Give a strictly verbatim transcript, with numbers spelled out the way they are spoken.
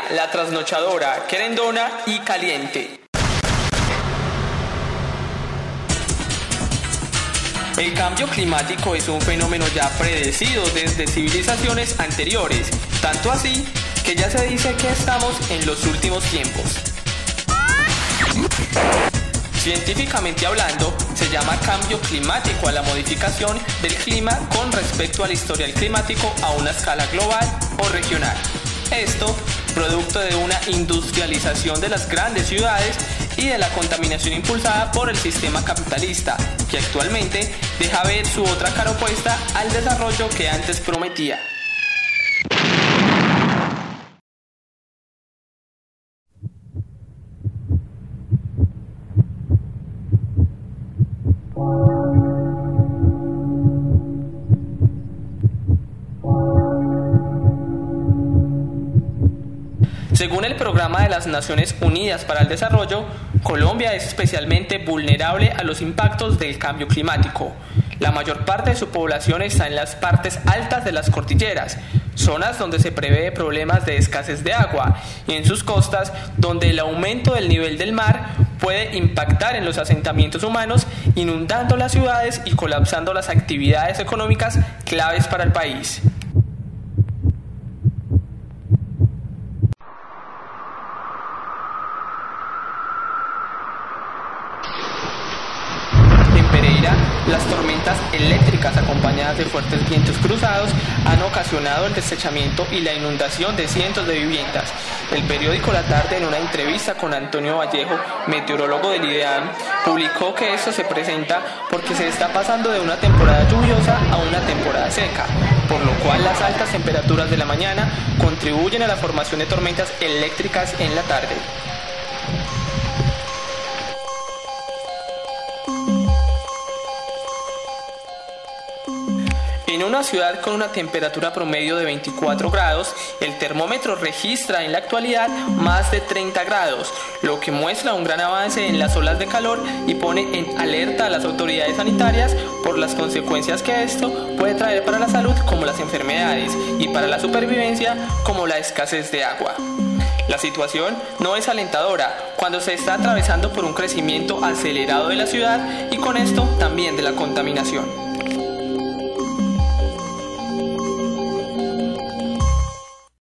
La Trasnochadora, Querendona y Caliente. El cambio climático es un fenómeno ya predecido desde civilizaciones anteriores, tanto así que ya se dice que estamos en los últimos tiempos. Científicamente hablando, se llama cambio climático a la modificación del clima con respecto al historial climático a una escala global o regional. Esto, producto de una industrialización de las grandes ciudades y de la contaminación impulsada por el sistema capitalista, que actualmente deja ver su otra cara opuesta al desarrollo que antes prometía. Según el Programa de las Naciones Unidas para el Desarrollo, Colombia es especialmente vulnerable a los impactos del cambio climático. La mayor parte de su población está en las partes altas de las cordilleras, zonas donde se prevé problemas de escasez de agua, y en sus costas, donde el aumento del nivel del mar puede impactar en los asentamientos humanos, inundando las ciudades y colapsando las actividades económicas claves para el país. Las tormentas eléctricas acompañadas de fuertes vientos cruzados han ocasionado el deslizamiento y la inundación de cientos de viviendas. El periódico La Tarde, en una entrevista con Antonio Vallejo, meteorólogo del IDEAM, publicó que esto se presenta porque se está pasando de una temporada lluviosa a una temporada seca, por lo cual las altas temperaturas de la mañana contribuyen a la formación de tormentas eléctricas en la tarde. En una ciudad con una temperatura promedio de veinticuatro grados, el termómetro registra en la actualidad más de treinta grados, lo que muestra un gran avance en las olas de calor y pone en alerta a las autoridades sanitarias por las consecuencias que esto puede traer para la salud, como las enfermedades, y para la supervivencia, como la escasez de agua. La situación no es alentadora cuando se está atravesando por un crecimiento acelerado de la ciudad y con esto también de la contaminación.